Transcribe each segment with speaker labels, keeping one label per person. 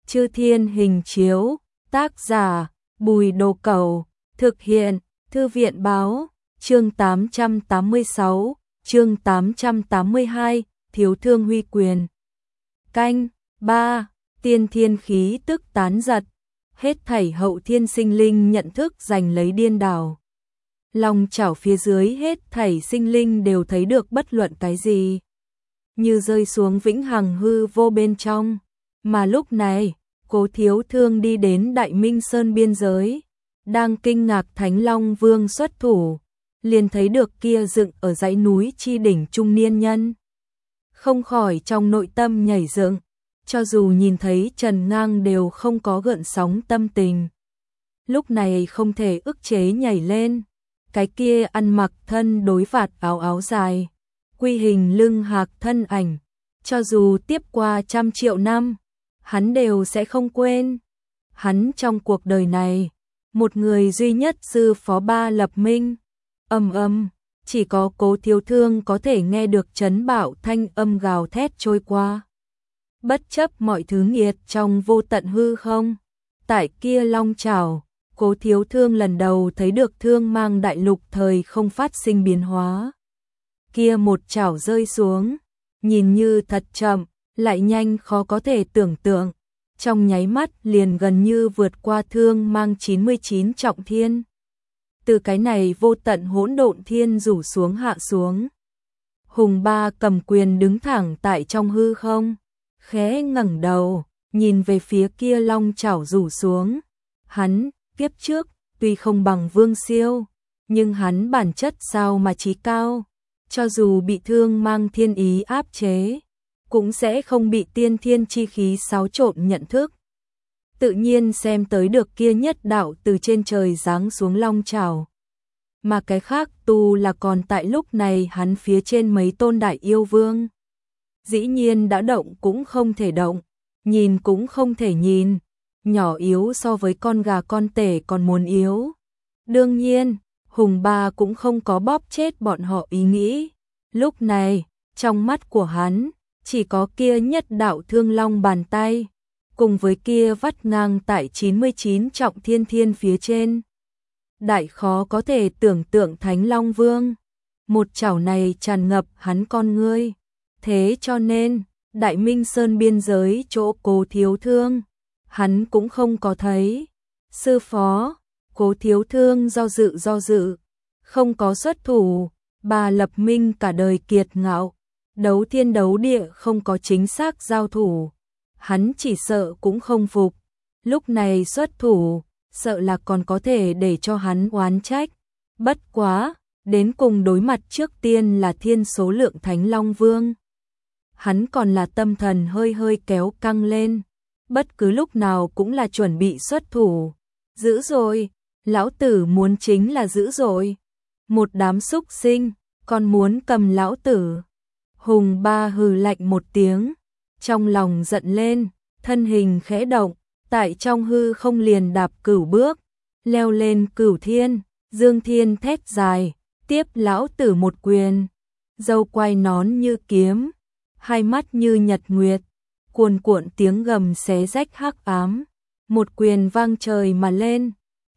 Speaker 1: Chư Thiên Hình Chiếu, tác giả, Bùi Đồ Cẩu, thực hiện, Thư viện Báo, chương 886, chương 882, Thiếu Thương Huy Quyền. Canh, 3, tiên thiên khí tức tán giật, hết thảy hậu thiên sinh linh nhận thức giành lấy điên đảo. Long chảo phía dưới hết thảy sinh linh đều thấy được bất luận cái gì, như rơi xuống vĩnh hằng hư vô bên trong. Mà lúc này, Cố Thiếu Thương đi đến Đại Minh Sơn biên giới, đang kinh ngạc Thánh Long Vương xuất thủ, liền thấy được kia dựng ở dãy núi chi đỉnh trung niên nhân. Không khỏi trong nội tâm nhảy dựng, cho dù nhìn thấy Trần Ngang đều không có gợn sóng tâm tình. Lúc này không thể ức chế nhảy lên, cái kia ăn mặc thân đối vạt áo áo dài, quy hình lưng hạc thân ảnh, cho dù tiếp qua 100 triệu năm, hắn đều sẽ không quên. Hắn trong cuộc đời này, một người duy nhất sư phó ba lập minh. Chỉ có Cố Thiếu Thương có thể nghe được chấn bạo thanh âm gào thét trôi qua. Bất chấp mọi thứ nghiệt trong vô tận hư không, tại kia long chảo, Cố Thiếu Thương lần đầu thấy được thương mang đại lục thời không phát sinh biến hóa. Kia một chảo rơi xuống, nhìn như thật chậm, lại nhanh khó có thể tưởng tượng, trong nháy mắt liền gần như vượt qua thương mang 99 trọng thiên. Từ cái này vô tận hỗn độn thiên rủ xuống hạ xuống. Hùng Ba cầm quyền đứng thẳng tại trong hư không, khẽ ngẩng đầu, nhìn về phía kia long chảo rủ xuống. Hắn, kiếp trước, tuy không bằng Vương Siêu, nhưng hắn bản chất sao mà chí cao, cho dù bị thương mang thiên ý áp chế, cũng sẽ không bị tiên thiên chi khí xáo trộn nhận thức. Tự nhiên xem tới được kia nhất đạo từ trên trời giáng xuống long chảo. Mà cái khác tu là còn tại lúc này hắn phía trên mấy tôn đại yêu vương. Dĩ nhiên đã động cũng không thể động, nhìn cũng không thể nhìn, nhỏ yếu so với con gà con tể còn muốn yếu. Đương nhiên, Hùng Ba cũng không có bóp chết bọn họ ý nghĩ. Lúc này, trong mắt của hắn, chỉ có kia nhất đạo thương long bàn tay, cùng với kia vắt ngang tại 99 trọng thiên thiên phía trên. Đại khó có thể tưởng tượng Thánh Long Vương, một chảo này tràn ngập hắn con ngươi. Thế cho nên, Đại Minh Sơn biên giới chỗ Cố Thiếu Thương, hắn cũng không có thấy. Sư phó, Cố Thiếu Thương do dự, không có xuất thủ. Bà lập minh cả đời kiệt ngạo, đấu thiên đấu địa không có chính xác giao thủ, hắn chỉ sợ cũng không phục. Lúc này xuất thủ, sợ là còn có thể để cho hắn oán trách. Bất quá, đến cùng đối mặt trước tiên là thiên số lượng Thánh Long Vương. Hắn còn là tâm thần hơi kéo căng lên, bất cứ lúc nào cũng là chuẩn bị xuất thủ. Dữ rồi, lão tử muốn chính là dữ rồi. Một đám súc sinh, còn muốn cầm lão tử. Hùng Ba hừ lạnh một tiếng, trong lòng giận lên, thân hình khẽ động, tại trong hư không liền đạp cửu bước, leo lên cửu thiên, dương thiên thét dài, tiếp lão tử một quyền. Râu quai nón như kiếm, hai mắt như nhật nguyệt, cuồn cuộn tiếng gầm xé rách hắc ám, một quyền vang trời mà lên,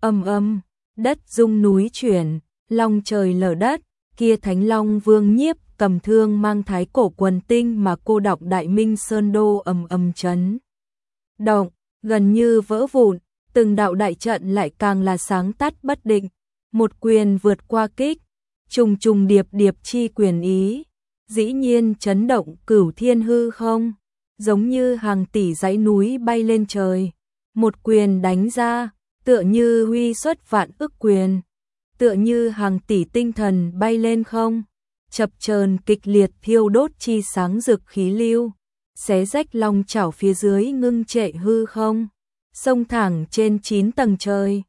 Speaker 1: đất rung núi chuyển, long trời lở đất. Kia Thánh Long Vương nhiếp cầm thương mang thái cổ quần tinh mà cô đọng Đại Minh Sơn đô chấn động, gần như vỡ vụn, từng đạo đại trận lại càng là sáng tắt bất định. Một quyền vượt qua kích, trùng trùng điệp điệp chi quyền ý, dĩ nhiên chấn động cửu thiên hư không, giống như hàng tỷ dãy núi bay lên trời. Một quyền đánh ra, tựa như huy xuất vạn ức quyền, tựa như hàng tỷ tinh thần bay lên không, chập chờn kịch liệt thiêu đốt chi sáng rực khí lưu, xé rách long chảo phía dưới ngưng trệ hư không, xông thẳng trên 9 tầng trời.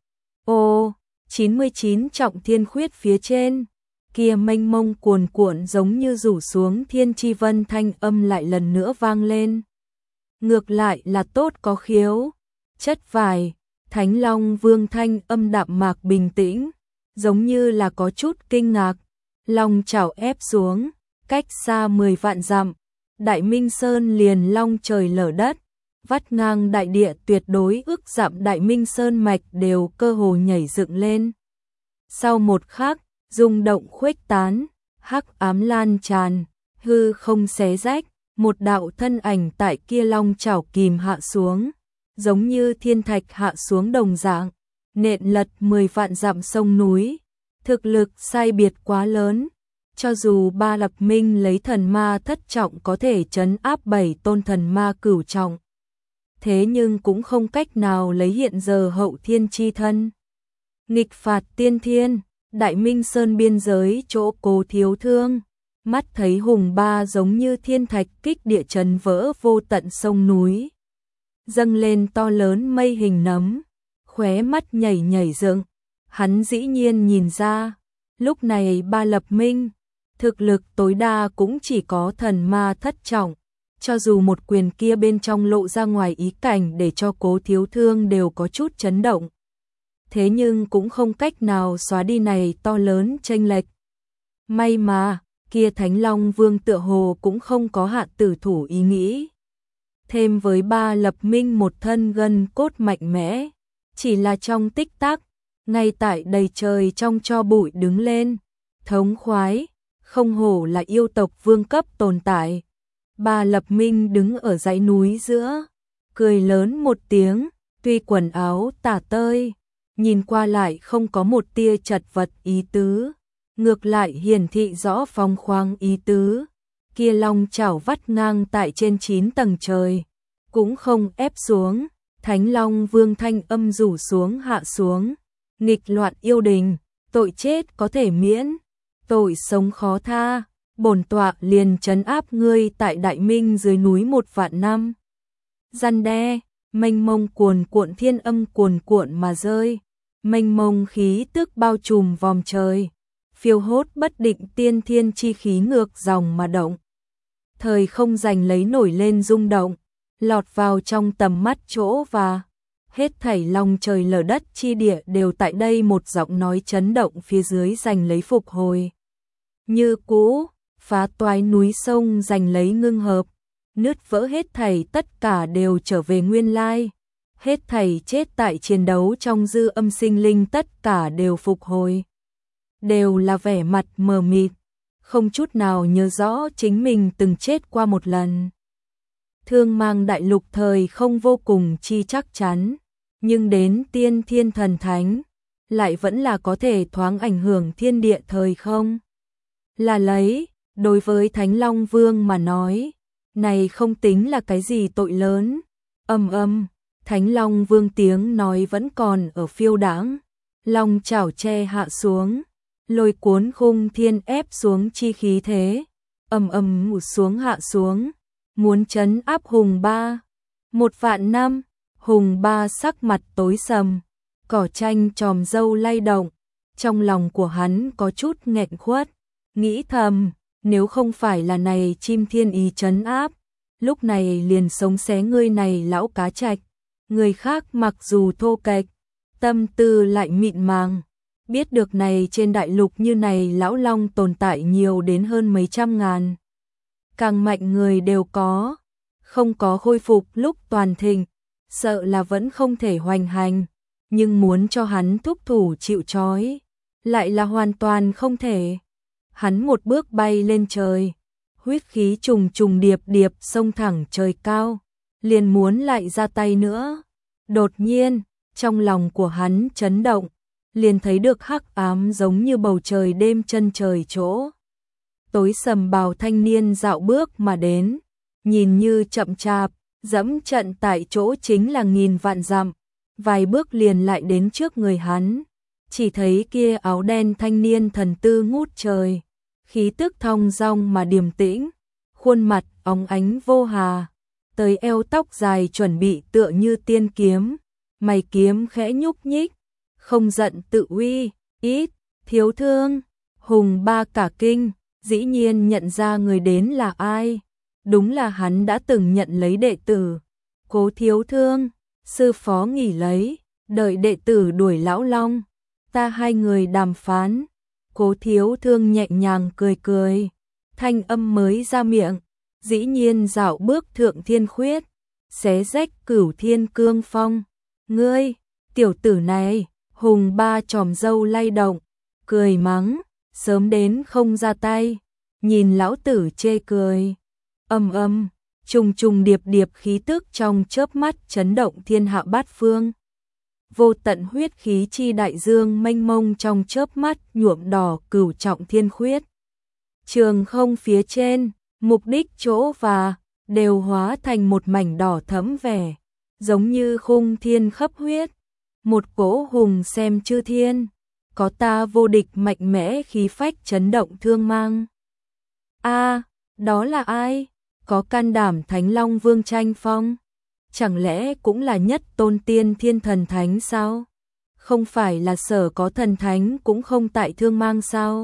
Speaker 1: 99 trọng thiên khuyết phía trên, kia mênh mông cuồn cuộn giống như rủ xuống thiên chi vân thanh âm lại lần nữa vang lên. Ngược lại là tốt có khiếu, chất vải, Thánh Long Vương thanh âm đạm mạc bình tĩnh, giống như là có chút kinh ngạc. Long chảo ép xuống, cách xa 10 vạn dặm, Đại Minh Sơn liền long trời lở đất, vắt ngang đại địa tuyệt đối ước dặm Đại Minh Sơn mạch đều cơ hồ nhảy dựng lên. Sau một khắc, rung động khuếch tán, hắc ám lan tràn, hư không xé rách, một đạo thân ảnh tại kia long chảo kìm hạ xuống, giống như thiên thạch hạ xuống đồng dạng, nện lật 10 vạn dặm sông núi, thực lực sai biệt quá lớn. Cho dù Ba Lập Minh lấy thần ma thất trọng có thể trấn áp 7 tôn thần ma cửu trọng, thế nhưng cũng không cách nào lấy hiện giờ hậu thiên chi thân. Nghịch phạt tiên thiên, Đại Minh Sơn biên giới chỗ Cố Thiếu Thương, mắt thấy hùng ba giống như thiên thạch kích địa chấn vỡ vô tận sông núi, dâng lên to lớn mây hình nấm, khóe mắt nhảy nhảy dựng. Hắn dĩ nhiên nhìn ra, lúc này Ba Lập Minh, thực lực tối đa cũng chỉ có thần ma thất trọng, cho dù một quyền kia bên trong lộ ra ngoài ý cảnh để cho Cố Thiếu Thương đều có chút chấn động. Thế nhưng cũng không cách nào xóa đi này to lớn chênh lệch. May mà, kia Thánh Long Vương tựa hồ cũng không có hạ tử thủ ý nghĩ. Thêm với Ba Lập Minh một thân gân cốt mạnh mẽ, chỉ là trong tích tắc, ngay tại đầy trời trong cho bụi đứng lên, thống khoái, không hổ là yêu tộc vương cấp tồn tại. Ba Lập Minh đứng ở dãy núi giữa, cười lớn một tiếng, tuy quần áo tả tơi, nhìn qua lại không có một tia chật vật ý tứ, ngược lại hiển thị rõ phong khoáng ý tứ. Kia long chảo vắt ngang tại trên 9 tầng trời, cũng không ép xuống, Thánh Long Vương thanh âm rủ xuống hạ xuống, nghịch loạn yêu đình, tội chết có thể miễn, tội sống khó tha, bổn tọa liền trấn áp ngươi tại Đại Minh dưới núi 1 vạn năm. Răn đe, mênh mông cuồn cuộn thiên âm cuồn cuộn mà rơi, mênh mông khí tức bao trùm vòm trời, phiêu hốt bất định tiên thiên chi khí ngược dòng mà động. Thời không giành lấy nổi lên rung động, lọt vào trong tầm mắt chỗ và hết thảy lòng trời lở đất chi địa đều tại đây một giọng nói chấn động phía dưới giành lấy phục hồi. Như cũ, phá toái núi sông giành lấy ngưng hợp, nứt vỡ hết thảy tất cả đều trở về nguyên lai. Hết thảy chết tại chiến đấu trong dư âm sinh linh tất cả đều phục hồi. Đều là vẻ mặt mờ mịt, không chút nào nhớ rõ chính mình từng chết qua một lần. Thương Mang đại lục thời không vô cùng chi chắc chắn, nhưng đến tiên thiên thần thánh, lại vẫn là có thể thoáng ảnh hưởng thiên địa thời không. Là lấy, đối với Thánh Long Vương mà nói, này không tính là cái gì tội lớn. Thánh Long Vương tiếng nói vẫn còn ở phiêu đãng, long chảo che hạ xuống, lôi cuốn khung thiên ép xuống chi khí thế, một xuống hạ xuống, muốn trấn áp hùng ba. 1 vạn năm, hùng ba sắc mặt tối sầm, cỏ tranh tròm râu lay động, trong lòng của hắn có chút nghẹn khuất, nghĩ thầm, nếu không phải là này chim thiên ý trấn áp, lúc này liền sống xé ngươi này lão cá trạch. Người khác mặc dù thô kệch, tâm tư lại mịn màng, biết được này trên đại lục như này lão long tồn tại nhiều đến hơn mấy trăm ngàn. Càng mạnh người đều có, không có khôi phục lúc toàn thịnh, sợ là vẫn không thể hoành hành, nhưng muốn cho hắn thúc thủ chịu trói, lại là hoàn toàn không thể. Hắn một bước bay lên trời, huyết khí trùng trùng điệp điệp xông thẳng trời cao, liền muốn lại ra tay nữa. Đột nhiên, trong lòng của hắn chấn động, liền thấy được hắc ám giống như bầu trời đêm chân trời chỗ. Tối sầm bào thanh niên dạo bước mà đến, nhìn như chậm chạp, dẫm trận tại chỗ chính là nghìn vạn dặm, vài bước liền lại đến trước người hắn. Chỉ thấy kia áo đen thanh niên thần tư ngút trời, khí tức thong dong mà điềm tĩnh, khuôn mặt óng ánh vô hà, tới eo tóc dài chuẩn bị tựa như tiên kiếm, mày kiếm khẽ nhúc nhích, không giận tự uy, ít, Thiếu Thương. Hùng ba cả kinh, dĩ nhiên nhận ra người đến là ai, đúng là hắn đã từng nhận lấy đệ tử. Cố Thiếu Thương, sư phó nghỉ lấy, đợi đệ tử đuổi lão long, ta hai người đàm phán. Cố Thiếu Thương nhẹ nhàng cười cười, thanh âm mới ra miệng, dĩ nhiên dạo bước thượng thiên khuyết, xé rách cửu thiên cương phong. Ngươi, tiểu tử này, Hùng Ba chòm râu lay động, cười mắng, sớm đến không ra tay, nhìn lão tử chê cười. Trùng trùng điệp điệp khí tức trong chớp mắt chấn động thiên hạ bát phương. Vô tận huyết khí chi đại dương mênh mông trong chớp mắt nhuộm đỏ cửu trọng thiên khuyết. Trường không phía trên, mục đích chỗ và đều hóa thành một mảnh đỏ thẫm vẻ, giống như khung thiên khắp huyết. Một cỗ hùng xem chư thiên, có ta vô địch mạnh mẽ khí phách chấn động thương mang. A, đó là ai? Có can đảm Thánh Long Vương tranh phong? Chẳng lẽ cũng là nhất tôn tiên thiên thần thánh sao? Không phải là Sở có thần thánh cũng không tại thương mang sao?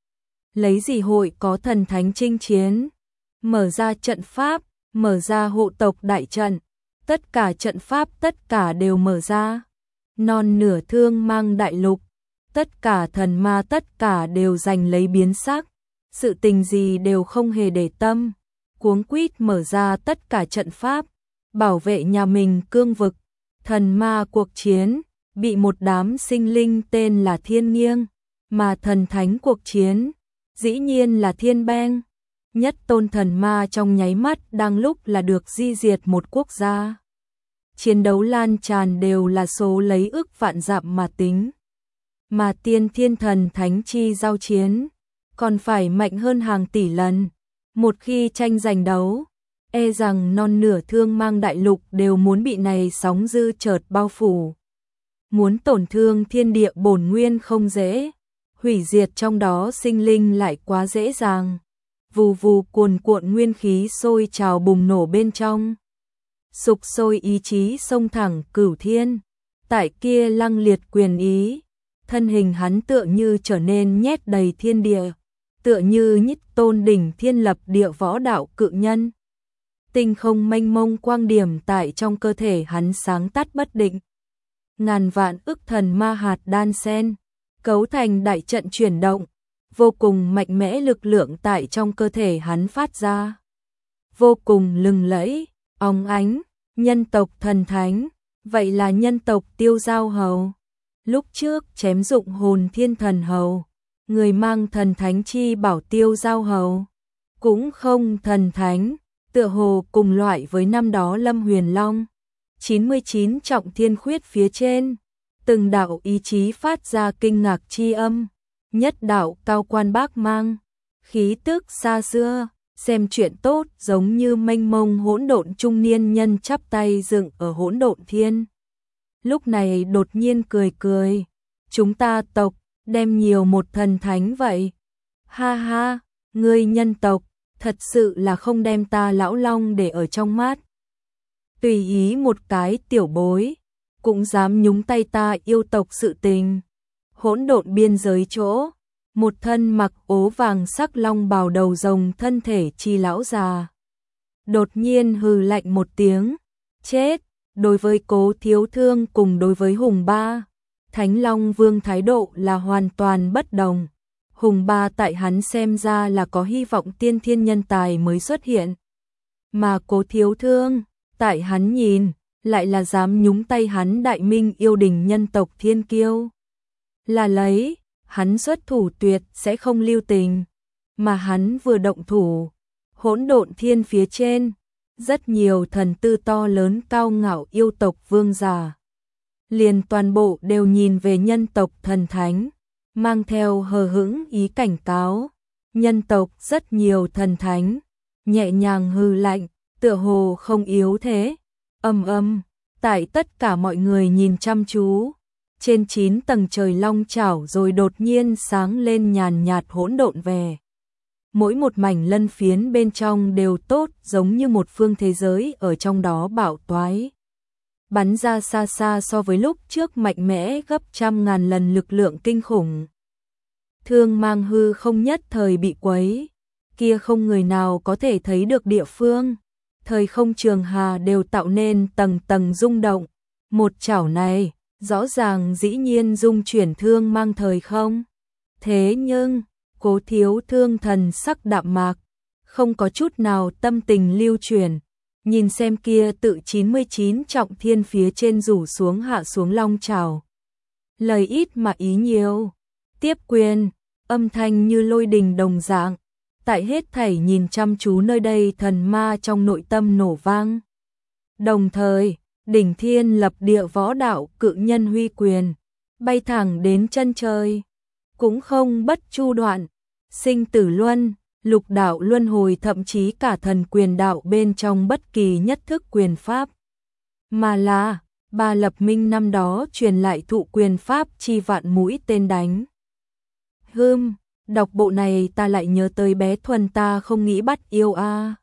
Speaker 1: Lấy gì hội có thần thánh chinh chiến? Mở ra trận pháp, mở ra hộ tộc đại trận, tất cả trận pháp tất cả đều mở ra. Non nửa thương mang đại lục, tất cả thần ma tất cả đều giành lấy biến sắc, sự tình gì đều không hề để tâm, cuống quýt mở ra tất cả trận pháp, bảo vệ nhà mình cương vực. Thần ma cuộc chiến, bị một đám sinh linh tên là Thiên Nghiêng, mà thần thánh cuộc chiến, dĩ nhiên là Thiên Beng. Nhất tôn thần ma trong nháy mắt đang lúc là được di diệt một quốc gia. Chiến đấu lan tràn đều là số lấy ức vạn dặm mà tính. Mà tiên thiên thần thánh chi giao chiến, còn phải mạnh hơn hàng tỷ lần. Một khi tranh giành đấu, e rằng non nửa thương mang đại lục đều muốn bị này sóng dư chợt bao phủ. Muốn tổn thương thiên địa bổn nguyên không dễ, hủy diệt trong đó sinh linh lại quá dễ dàng. Vù vù cuồn cuộn nguyên khí sôi trào bùng nổ bên trong. Sục sôi ý chí xông thẳng cửu thiên, tại kia lăng liệt quyền ý, thân hình hắn tựa như trở nên nhét đầy thiên địa, tựa như nhất tôn đỉnh thiên lập địa võ đạo cự nhân. Tinh không mênh mông quang điểm tại trong cơ thể hắn sáng tắt bất định. Ngàn vạn ức thần ma hạt đan sen, cấu thành đại trận chuyển động, vô cùng mạnh mẽ lực lượng tại trong cơ thể hắn phát ra. Vô cùng lừng lẫy, óng ánh, nhân tộc thần thánh, vậy là nhân tộc Tiêu Giao Hầu. Lúc trước chém dụng hồn thiên thần hầu, người mang thần thánh chi bảo Tiêu Giao Hầu, cũng không thần thánh, tựa hồ cùng loại với năm đó Lâm Huyền Long. 99 trọng thiên khuyết phía trên, từng đạo ý chí phát ra kinh ngạc chi âm, nhất đạo cao quan bác mang, khí tức xa xưa, xem chuyện tốt giống như mênh mông hỗn độn trung niên nhân chắp tay dựng ở hỗn độn thiên. Lúc này đột nhiên cười cười, chúng ta tộc, đem nhiều một thần thánh vậy. Ha ha, ngươi nhân tộc, thật sự là không đem ta lão long để ở trong mắt. Tùy ý một cái tiểu bối, cũng dám nhúng tay ta yêu tộc sự tình. Hỗn độn biên giới chỗ, một thân mặc ố vàng sắc long bào đầu rồng thân thể chi lão già. Đột nhiên hừ lạnh một tiếng, chết, đối với Cố Thiếu Thương cùng đối với Hùng Ba, Thánh Long Vương thái độ là hoàn toàn bất đồng. Hùng Ba tại hắn xem ra là có hy vọng tiên thiên nhân tài mới xuất hiện. Mà Cố Thiếu Thương, tại hắn nhìn, lại là dám nhúng tay hắn đại minh yêu đình nhân tộc thiên kiêu. Là lấy, hắn xuất thủ tuyệt sẽ không lưu tình, mà hắn vừa động thủ, hỗn độn thiên phía trên, rất nhiều thần tư to lớn cao ngạo yêu tộc vương giả. Liền toàn bộ đều nhìn về nhân tộc thần thánh, mang theo hờ hững ý cảnh cáo. Nhân tộc rất nhiều thần thánh, nhẹ nhàng hừ lạnh, tựa hồ không yếu thế. Tại tất cả mọi người nhìn chăm chú, trên 9 tầng trời long chảo rồi đột nhiên sáng lên nhàn nhạt hỗn độn về. Mỗi một mảnh lân phiến bên trong đều tốt giống như một phương thế giới ở trong đó bạo toái. Bắn ra xa xa so với lúc trước mạnh mẽ gấp trăm ngàn lần lực lượng kinh khủng. Thương mang hư không nhất thời bị quấy, kia không người nào có thể thấy được địa phương. Thời không trường hà đều tạo nên tầng tầng rung động. Một chảo này, rõ ràng dĩ nhiên dung chuyển thương mang thời không. Thế nhưng, Cố Thiếu Thương thần sắc đạm mạc, không có chút nào tâm tình lưu chuyển, Nhìn xem kia tự 99 trọng thiên phía trên rủ xuống hạ xuống long trào. Lời ít mà ý nhiều. Tiếp quyền, âm thanh như lôi đình đồng dạng. Tại hết thảy nhìn chăm chú nơi đây thần ma trong nội tâm nổ vang. Đồng thời, đỉnh thiên lập địa võ đạo cự nhân huy quyền, bay thẳng đến chân trời. Cũng không bất chu đoạn, sinh tử luân, lục đạo luân hồi thậm chí cả thần quyền đạo bên trong bất kỳ nhất thức quyền pháp. Mà là, bà Lập Minh năm đó truyền lại thụ quyền pháp chi vạn mũi tên đánh. Đọc bộ này ta lại nhớ tới bé Thuần ta không nghĩ bắt yêu a.